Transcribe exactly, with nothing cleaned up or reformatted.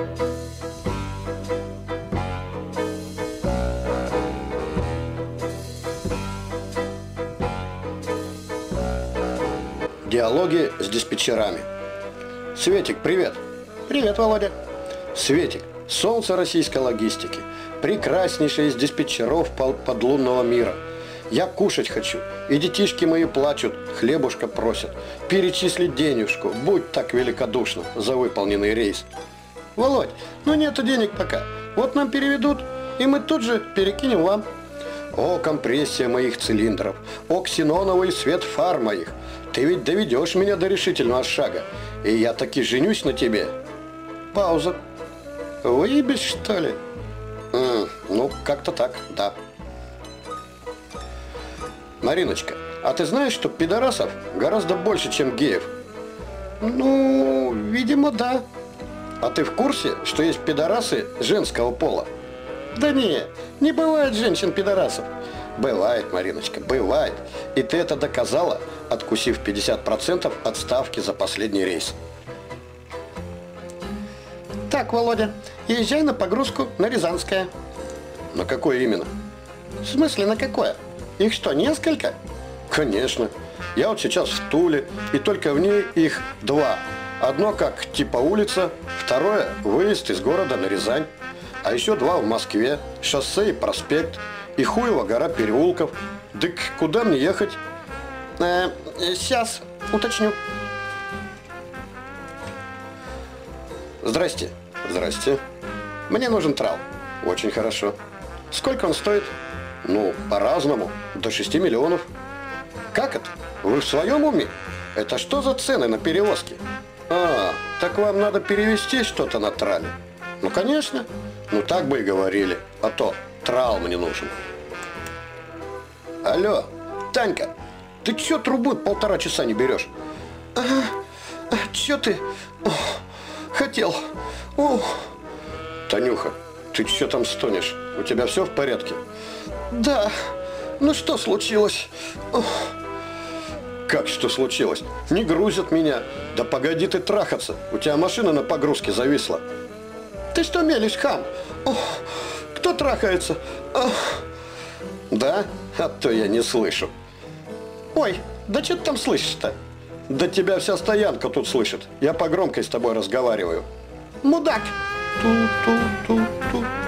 Диалоги с диспетчерами. Светик, привет. Привет, Володя. Светик, солнце российской логистики, прекраснейший из диспетчеров подлунного мира. Я кушать хочу, и детишки мои плачут, хлебушка просят. Перечислить денежку, будь так великодушна за выполненный рейс. Володь, ну нету денег пока. Вот нам переведут, и мы тут же перекинем вам. О, компрессия моих цилиндров, о, ксеноновый свет фар моих. Ты ведь доведешь меня до решительного шага, и я таки женюсь на тебе. Пауза. Выебись, что ли? М, ну, как-то так, да. Мариночка, а ты знаешь, что пидорасов гораздо больше, чем геев? Ну, видимо, да. А ты в курсе, что есть пидорасы женского пола? Да не, не бывает женщин-пидорасов. Бывает, Мариночка, бывает. И ты это доказала, откусив пятьдесят процентов от ставки за последний рейс. Так, Володя, езжай на погрузку на Рязанское. На какое именно? В смысле, на какое? Их что, несколько? Конечно. Я вот сейчас в Туле, и только в ней их два. Одно как типа улица, второе выезд из города на Рязань. А еще два в Москве, шоссе и проспект, и хуево гора переулков. Дык, куда мне ехать? Э, сейчас уточню. Здрасте. Здрасте. Мне нужен трал. Очень хорошо. Сколько он стоит? Ну, по-разному. До шести миллионов. Как это? Вы в своем уме? Это что за цены на перевозки? А, так вам надо перевести что-то на трале? Ну, конечно. Ну, так бы и говорили. А то трал мне нужен. Алло, Танька, ты чё трубу полтора часа не берешь? Ага, а, чё ты? Ох, хотел. Ох. Танюха, ты чё там стонешь? У тебя все в порядке? Да. Ну что случилось? Ох. Как что случилось? Не грузят меня. Да погоди ты трахаться. У тебя машина на погрузке зависла. Ты что мелешь, хам? Ох, кто трахается? Ох. Да? А то я не слышу. Ой, да что ты там слышишь-то? Да тебя вся стоянка тут слышит. Я по громкой с тобой разговариваю. Мудак! Ту-ту-ту-ту.